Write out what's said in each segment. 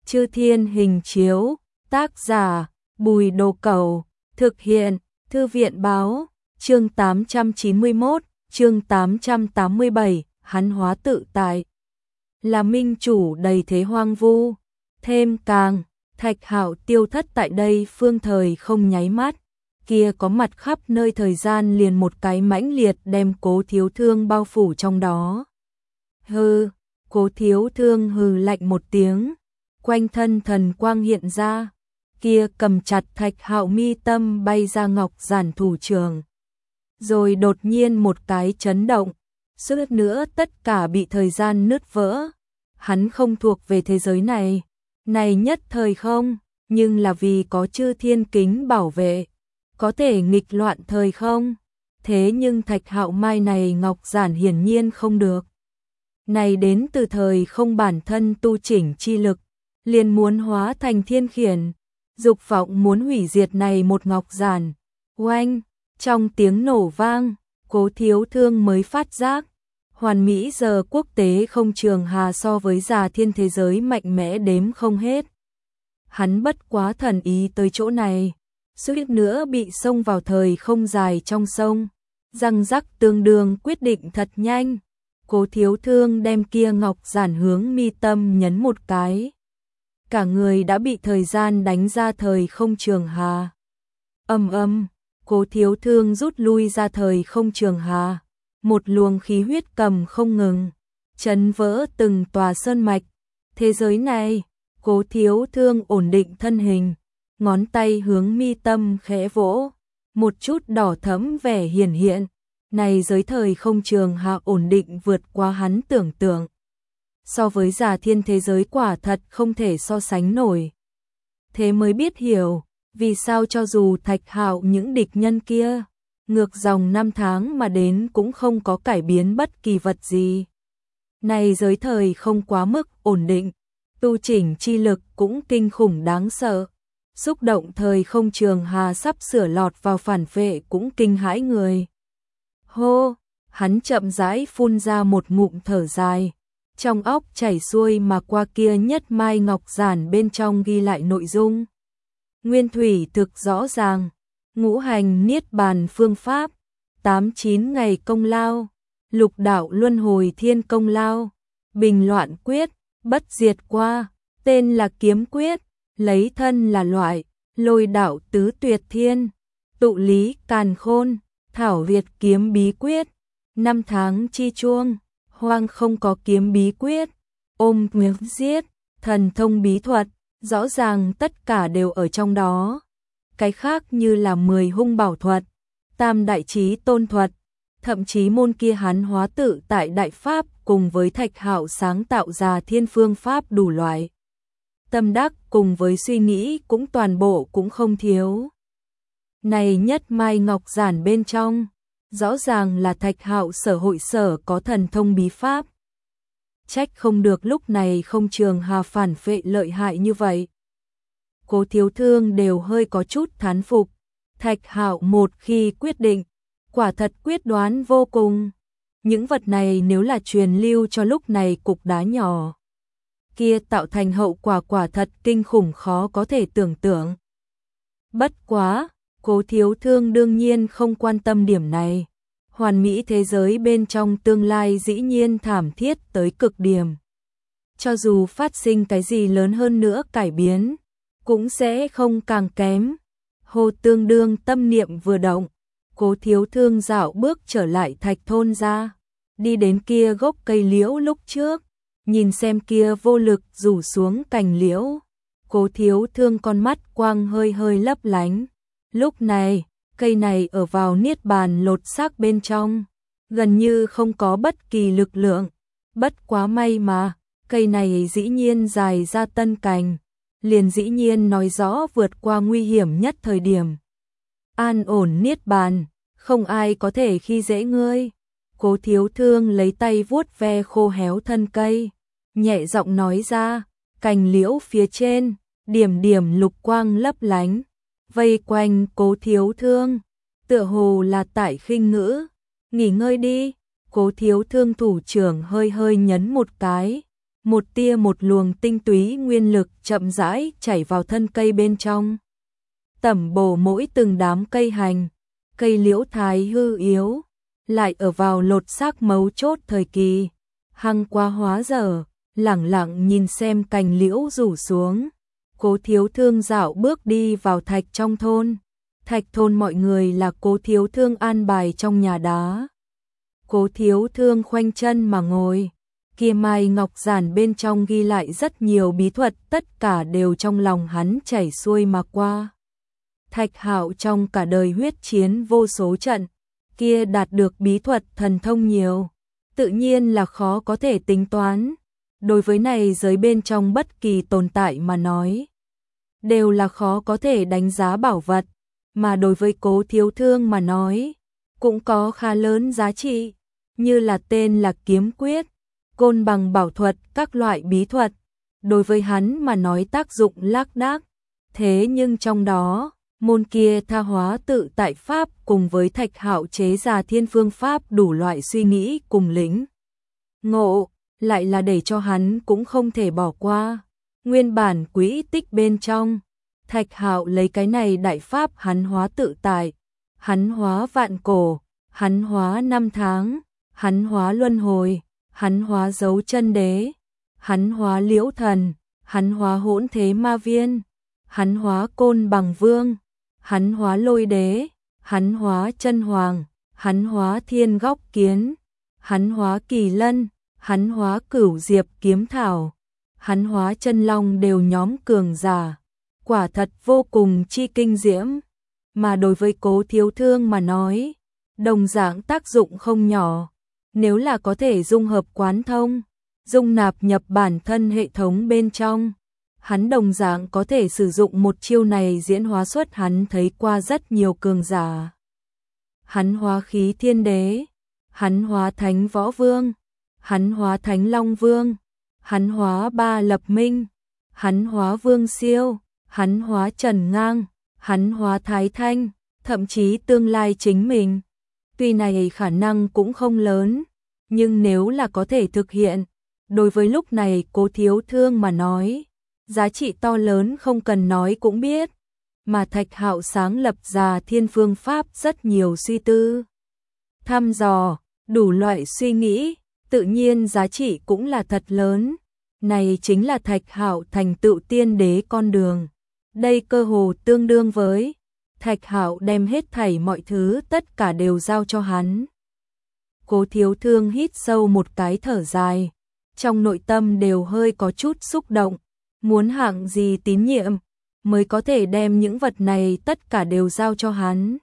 Chư Thiên Hình Chiếu, tác giả, Bùi Đồ Cẩu, thực hiện, Thư viện báo, chương 891, chương 887, hắn hóa tự tại. Là minh chủ đầy thế hoang vu, thêm càng, Thạch Hạo tiêu thất tại đây phương thời không nháy mắt, kia có mặt khắp nơi thời gian liền một cái mãnh liệt đem Cố Thiếu Thương bao phủ trong đó. Hừ, Cố Thiếu Thương hừ lạnh một tiếng, quanh thân thần quang hiện ra, kia cầm chặt Thạch Hạo mi tâm bay ra ngọc giản thủ trường. Rồi đột nhiên một cái chấn động, suýt nữa tất cả bị thời gian nứt vỡ. Hắn không thuộc về thế giới này, này nhất thời không, nhưng là vì có Chư Thiên Kính bảo vệ, có thể nghịch loạn thời không. Thế nhưng Thạch Hạo mai này ngọc giản hiển nhiên không được. Này đến từ thời không bản thân tu chỉnh chi lực, liền muốn hóa thành thiên khiển, dục vọng muốn hủy diệt này một ngọc giản. Oanh, trong tiếng nổ vang, Cố Thiếu Thương mới phát giác, hoàn mỹ giờ quốc tế không trường hà so với già thiên thế giới mạnh mẽ đếm không hết. Hắn bất quá thần ý tới chỗ này, suýt nữa bị xông vào thời không dài trong sông, răng rắc tương đương quyết định thật nhanh. Cố Thiếu Thương đem kia ngọc giản hướng mi tâm nhấn một cái, cả người đã bị thời gian đánh ra thời không trường hà. Cố Thiếu Thương rút lui ra thời không trường hà, một luồng khí huyết cầm không ngừng, chấn vỡ từng tòa sơn mạch. Thế giới này, Cố Thiếu Thương ổn định thân hình, ngón tay hướng mi tâm khẽ vỗ, một chút đỏ thẫm vẻ hiển hiện. Này giới thời không trường hà ổn định vượt qua hắn tưởng tượng. So với già thiên thế giới quả thật không thể so sánh nổi. Thế mới biết hiểu, vì sao cho dù Thạch Hạo những địch nhân kia, ngược dòng năm tháng mà đến cũng không có cải biến bất kỳ vật gì. Này giới thời không quá mức ổn định, tu chỉnh chi lực cũng kinh khủng đáng sợ. Xúc động thời không trường hà sắp sửa lọt vào phản vệ cũng kinh hãi người. Hô, hắn chậm rãi phun ra một ngụm thở dài, trong óc chảy xuôi mà qua kia nhất mai ngọc giản bên trong ghi lại nội dung. Nguyên thủy thực rõ ràng, ngũ hành niết bàn phương pháp, 89 ngày công lao, lục đạo luân hồi thiên công lao, bình loạn quyết, bất diệt qua, tên là kiếm quyết, lấy thân là loại, lôi đạo tứ tuyệt thiên, tụ lý càn khôn, thảo Việt kiếm bí quyết, năm tháng chi chuông, hoang không có kiếm bí quyết, ôm nguyệt giết, thần thông bí thuật, rõ ràng tất cả đều ở trong đó. Cái khác như là 10 hung bảo thuật, tam đại chí tôn thuật, thậm chí môn kia hắn hóa tự tại đại pháp cùng với Thạch Hạo sáng tạo ra thiên phương pháp đủ loại. Tâm đắc cùng với suy nghĩ cũng toàn bộ cũng không thiếu. Này nhất mai ngọc giản bên trong, rõ ràng là Thạch Hạo sở hội sở có thần thông bí pháp. Trách không được lúc này không trường hà phản phệ lợi hại như vậy. Cố Thiếu Thương đều hơi có chút thán phục. Thạch Hạo một khi quyết định, quả thật quyết đoán vô cùng. Những vật này nếu là truyền lưu cho lúc này cục đá nhỏ, kia tạo thành hậu quả quả thật kinh khủng khó có thể tưởng tượng. Bất quá, Cố Thiếu Thương đương nhiên không quan tâm điểm này. Hoàn mỹ thế giới bên trong tương lai dĩ nhiên thảm thiết tới cực điểm. Cho dù phát sinh cái gì lớn hơn nữa cải biến, cũng sẽ không càng kém. Hồ tương đương tâm niệm vừa động, Cố Thiếu Thương dạo bước trở lại Thạch thôn ra, đi đến kia gốc cây liễu lúc trước, nhìn xem kia vô lực rủ xuống cành liễu. Cố Thiếu Thương con mắt quang hơi hơi lấp lánh. Lúc này, cây này ở vào niết bàn lột xác bên trong, gần như không có bất kỳ lực lượng. Bất quá may mà, cây này dĩ nhiên dài ra tân cành, liền dĩ nhiên nói rõ vượt qua nguy hiểm nhất thời điểm. An ổn niết bàn, không ai có thể khi dễ ngươi. Cố Thiếu Thương lấy tay vuốt ve khô héo thân cây, nhẹ giọng nói ra, cành liễu phía trên, điểm điểm lục quang lấp lánh, vây quanh Cố Thiếu Thương, tựa hồ là tại khinh ngữ. Nghỉ ngơi đi. Cố Thiếu Thương thủ trưởng hơi hơi nhấn một cái, một tia một luồng tinh túy nguyên lực chậm rãi chảy vào thân cây bên trong. Tẩm bổ mỗi từng đám cây hành, cây liễu thái hư yếu, lại ở vào lột xác mấu chốt thời kỳ, hăng quá hóa dở, lẳng lặng nhìn xem cành liễu rủ xuống. Cố Thiếu Thương dạo bước đi vào thạch trong thôn. Thạch thôn mọi người là Cố Thiếu Thương an bài trong nhà đá. Cố Thiếu Thương khoanh chân mà ngồi, kia mai ngọc giản bên trong ghi lại rất nhiều bí thuật, tất cả đều trong lòng hắn chảy xuôi mà qua. Thạch Hạo trong cả đời huyết chiến vô số trận, kia đạt được bí thuật thần thông nhiều, tự nhiên là khó có thể tính toán. Đối với này giới bên trong bất kỳ tồn tại mà nói, đều là khó có thể đánh giá bảo vật, mà đối với Cố Thiếu Thương mà nói, cũng có khá lớn giá trị, như là tên là kiếm quyết, côn bằng bảo thuật, các loại bí thuật. Đối với hắn mà nói tác dụng lác đác, thế nhưng trong đó, môn kia tha hóa tự tại pháp cùng với Thạch Hạo chế ra thiên phương pháp đủ loại suy nghĩ cùng lĩnh ngộ, lại là để cho hắn cũng không thể bỏ qua. Nguyên bản quỹ tích bên trong, Thạch Hạo lấy cái này đại pháp hắn hóa tự tại, hắn hóa vạn cổ, hắn hóa năm tháng, hắn hóa luân hồi, hắn hóa dấu chân đế, hắn hóa liễu thần, hắn hóa hỗn thế ma viên, hắn hóa côn bằng vương, hắn hóa lôi đế, hắn hóa chân hoàng, hắn hóa thiên góc kiến, hắn hóa kỳ lân, hắn hóa cửu diệp kiếm thảo, hắn hóa chân long đều nhóm cường giả, quả thật vô cùng chi kinh diễm. Mà đối với Cố Thiếu Thương mà nói, đồng dạng tác dụng không nhỏ, nếu là có thể dung hợp quán thông, dung nạp nhập bản thân hệ thống bên trong, hắn đồng dạng có thể sử dụng một chiêu này diễn hóa xuất hắn thấy qua rất nhiều cường giả. Hắn hóa khí thiên đế, hắn hóa thánh võ vương, hắn hóa thánh long vương, hắn hóa ba lập minh, hắn hóa vương siêu, hắn hóa trần ngang, hắn hóa thái thanh, thậm chí tương lai chính mình. Tuy này khả năng cũng không lớn, nhưng nếu là có thể thực hiện, đối với lúc này Cố Thiếu Thương mà nói, giá trị to lớn không cần nói cũng biết. Mà Thạch Hạo sáng lập ra thiên phương pháp rất nhiều suy tư, thăm dò, đủ loại suy nghĩ, tự nhiên giá trị cũng là thật lớn. Này chính là Thạch Hạo thành tựu tiên đế con đường. Đây cơ hồ tương đương với Thạch Hạo đem hết thảy mọi thứ tất cả đều giao cho hắn. Cố Thiếu Thương hít sâu một cái thở dài, trong nội tâm đều hơi có chút xúc động, muốn hạng gì tín nhiệm mới có thể đem những vật này tất cả đều giao cho hắn.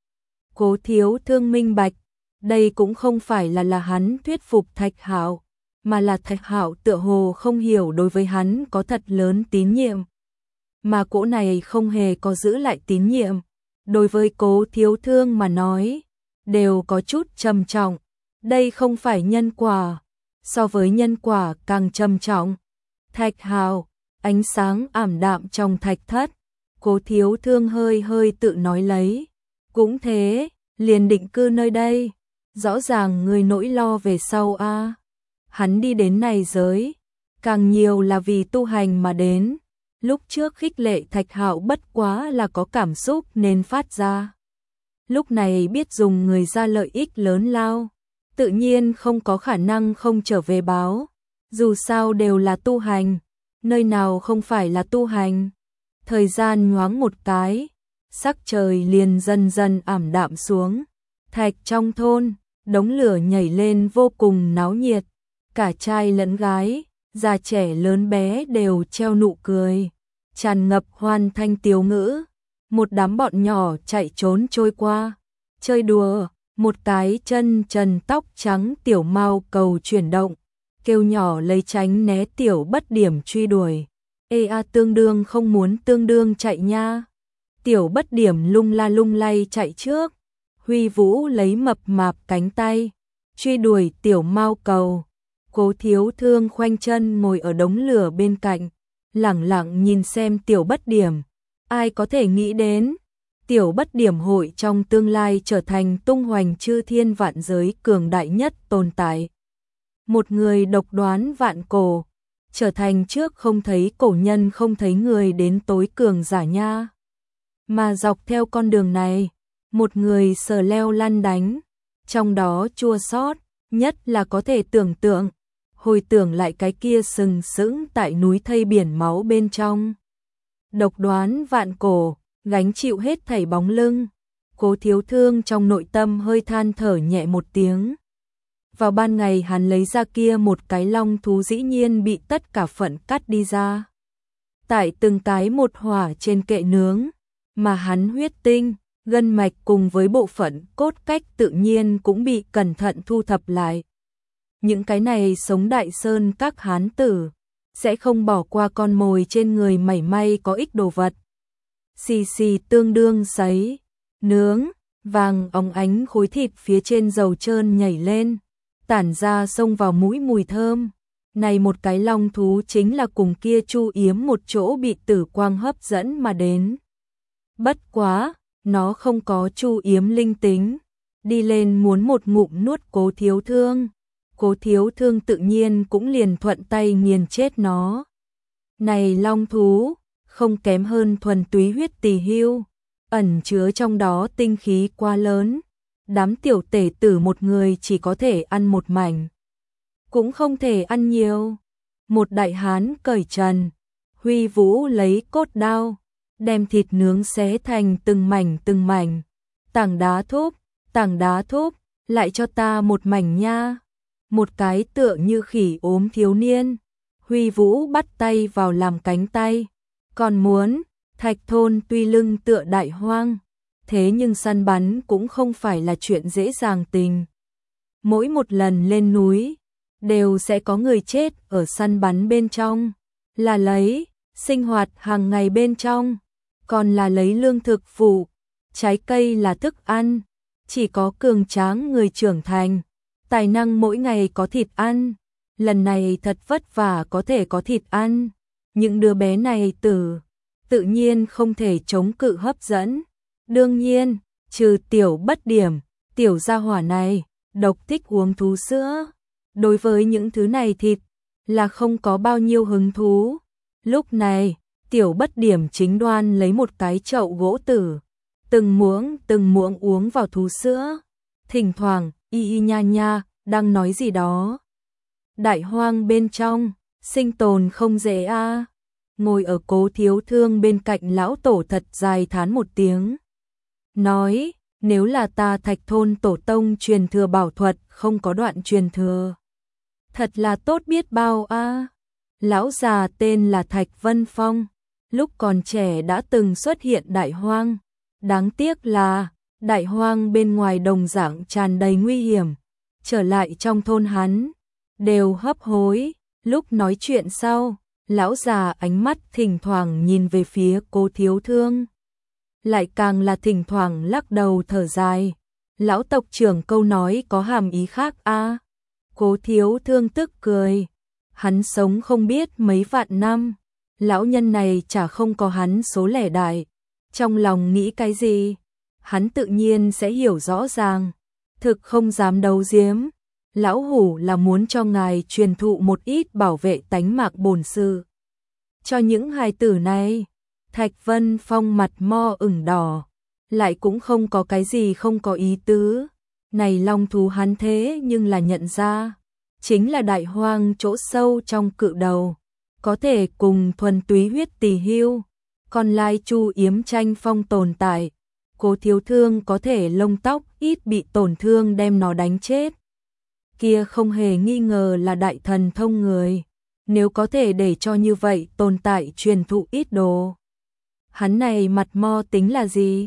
Cố Thiếu Thương minh bạch, đây cũng không phải là hắn thuyết phục Thạch Hạo, mà là Thạch Hạo tựa hồ không hiểu đối với hắn có thật lớn tín nhiệm. Mà cỗ này không hề có giữ lại tín nhiệm, đối với Cố Thiếu Thương mà nói, đều có chút trầm trọng. Đây không phải nhân quả, so với nhân quả càng trầm trọng. Thạch Hạo, ánh sáng ảm đạm trong thạch thất, Cố Thiếu Thương hơi hơi tự nói lấy. Cũng thế, liền định cư nơi đây, rõ ràng người nỗi lo về sau a. Hắn đi đến này giới, càng nhiều là vì tu hành mà đến. Lúc trước khích lệ Thạch Hạo bất quá là có cảm xúc nên phát ra. Lúc này biết dùng người ra lợi ích lớn lao, tự nhiên không có khả năng không trở về báo. Dù sao đều là tu hành, nơi nào không phải là tu hành. Thời gian nhoáng một cái, sắc trời liền dần dần ảm đạm xuống. Thạch trong thôn, đống lửa nhảy lên vô cùng náo nhiệt. Cả trai lẫn gái, già trẻ lớn bé đều treo nụ cười, tràn ngập hoan thanh tiếu ngữ. Một đám bọn nhỏ chạy trốn trôi qua, chơi đùa. Một cái chân trần tóc trắng tiểu mao cầu chuyển động, kêu nhỏ lấy tránh né tiểu bất điểm truy đuổi. Ê a tương đương không muốn tương đương chạy nha. Tiểu bất điểm lung la lung lay chạy trước, huy vũ lấy mập mạp cánh tay, truy đuổi tiểu mao cầu. Cố Thiếu Thương khoanh chân ngồi ở đống lửa bên cạnh, lẳng lặng nhìn xem tiểu bất điểm. Ai có thể nghĩ đến, tiểu bất điểm hội trong tương lai trở thành tung hoành chư thiên vạn giới cường đại nhất tồn tại. Một người độc đoán vạn cổ, trở thành trước không thấy cổ nhân không thấy người đến tối cường giả nha. Mà dọc theo con đường này, một người sờ leo lăn đánh, trong đó chua xót nhất là có thể tưởng tượng, hồi tưởng lại cái kia sừng sững tại núi thây biển máu bên trong. Độc đoán vạn cổ, gánh chịu hết thảy bóng lưng, Cố Thiếu Thương trong nội tâm hơi than thở nhẹ một tiếng. Vào ban ngày hắn lấy ra kia một cái long thú dĩ nhiên bị tất cả phận cắt đi ra. Tại từng cái một hỏa trên kệ nướng, mà hắn huyết tinh, gân mạch cùng với bộ phận cốt cách tự nhiên cũng bị cẩn thận thu thập lại. Những cái này sống Đại Sơn các hán tử, sẽ không bỏ qua con mồi trên người mảy may có ích đồ vật. Xì xì tương đương sấy, nướng, vàng óng ánh khối thịt phía trên dầu trơn nhảy lên, tản ra xông vào mũi mùi thơm. Này một cái long thú chính là cùng kia Chu Yếm một chỗ bị tử quang hấp dẫn mà đến. Bất quá, nó không có Chu Yếm linh tính, đi lên muốn một ngụm nuốt Cố Thiếu Thương. Cố Thiếu Thương tự nhiên cũng liền thuận tay nghiền chết nó. Này long thú, không kém hơn thuần túy huyết tỳ hưu, ẩn chứa trong đó tinh khí quá lớn. Đám tiểu tể tử một người chỉ có thể ăn một mảnh, cũng không thể ăn nhiều. Một đại hán cởi trần, huy vũ lấy cốt đao, đem thịt nướng xé thành từng mảnh, tảng đá thúc, lại cho ta một mảnh nha. Một cái tựa như khỉ ốm thiếu niên, huy vũ bắt tay vào làm cánh tay, còn muốn. Thạch Thôn tuy lưng tựa đại hoang, thế nhưng săn bắn cũng không phải là chuyện dễ dàng tình. Mỗi một lần lên núi, đều sẽ có người chết ở săn bắn bên trong, là lấy sinh hoạt hàng ngày bên trong, còn là lấy lương thực phụ, trái cây là thức ăn. Chỉ có cường tráng người trưởng thành, tài năng mỗi ngày có thịt ăn. Lần này thật vất vả có thể có thịt ăn, những đứa bé này tự nhiên không thể chống cự hấp dẫn. Đương nhiên, trừ tiểu bất điểm, tiểu gia hỏa này, độc thích uống thú sữa. Đối với những thứ này thịt, là không có bao nhiêu hứng thú. Lúc này, tiểu bất điểm chính đoan lấy một cái chậu gỗ tử, từng muỗng uống vào thú sữa. Thỉnh thoảng, y nha nha, đang nói gì đó. Đại hoang bên trong, sinh tồn không dễ a. Ngồi ở Cố Thiếu Thương bên cạnh lão tổ thật dài thán một tiếng. Nói, nếu là ta Thạch Thôn tổ tông truyền thừa bảo thuật không có đoạn truyền thừa, thật là tốt biết bao a. Lão già tên là Thạch Vân Phong, lúc còn trẻ đã từng xuất hiện đại hoang. Đáng tiếc là, đại hoang bên ngoài đồng dạng tràn đầy nguy hiểm, trở lại trong thôn hắn, đều hấp hối. Lúc nói chuyện sau, lão già ánh mắt thỉnh thoảng nhìn về phía Cố Thiếu Thương, lại càng là thỉnh thoảng lắc đầu thở dài. Lão tộc trưởng câu nói có hàm ý khác a. Cố Thiếu Thương tức cười, hắn sống không biết mấy vạn năm, lão nhân này chả không có hắn số lẻ đại, trong lòng nghĩ cái gì, hắn tự nhiên sẽ hiểu rõ ràng. Thực không dám đấu giếm, lão hủ là muốn cho ngài truyền thụ một ít bảo vệ tánh mạng bổn sự cho những hài tử này. Thạch Vân Phong mặt mo ửng đỏ, lại cũng không có cái gì không có ý tứ. Này long thú hắn thế nhưng là nhận ra, chính là đại hoang chỗ sâu trong cự đầu, có thể cùng thuần túy huyết tỳ hưu, còn lai Chu Yếm tranh phong tồn tại. Cố Thiếu Thương có thể lông tóc ít bị tổn thương đem nó đánh chết, kia không hề nghi ngờ là đại thần thông người. Nếu có thể để cho như vậy tồn tại truyền thụ ít đồ, hắn này mặt mo tính là gì?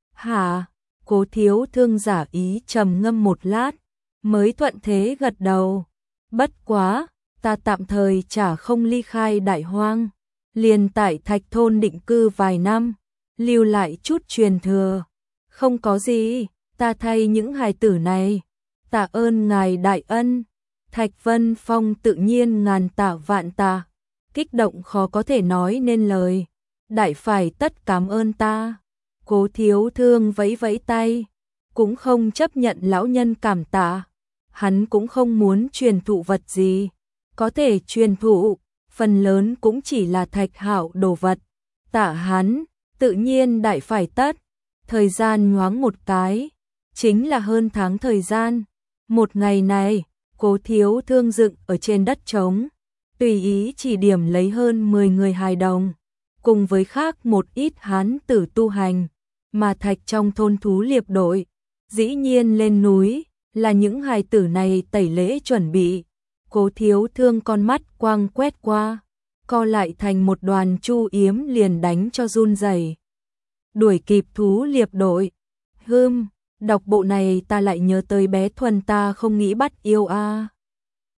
Hả? Cố Thiếu Thương giả ý trầm ngâm một lát, mới thuận thế gật đầu. Bất quá, ta tạm thời chả không ly khai đại hoang, liền tại Thạch Thôn định cư vài năm, lưu lại chút truyền thừa. Không có gì, ta thay những hài tử này, tạ ơn ngài đại ân. Thạch Vân Phong tự nhiên ngàn tạ vạn tạ, kích động khó có thể nói nên lời. Đại phải tất cảm ơn ta. Cố Thiếu Thương vẫy vẫy tay, cũng không chấp nhận lão nhân cảm tạ. Hắn cũng không muốn truyền thụ vật gì, có thể truyền thụ, phần lớn cũng chỉ là Thạch Hạo đồ vật. Tạ hắn, tự nhiên đại phải tất. Thời gian nhoáng một cái, chính là hơn tháng thời gian. Một ngày này, Cố Thiếu Thương dựng ở trên đất trống, tùy ý chỉ điểm lấy hơn 10 người hài đồng, cùng với khác một ít hán tử tu hành, mà Thạch trong thôn thú liệp đội, dĩ nhiên lên núi, là những hài tử này tẩy lễ chuẩn bị. Cố Thiếu Thương con mắt quang quét qua, co lại thành một đoàn chu yếm liền đánh cho run rẩy. Đuổi kịp thú liệp đội. Đọc bộ này ta lại nhớ tới bé Thuần ta không nghĩ bắt yêu a.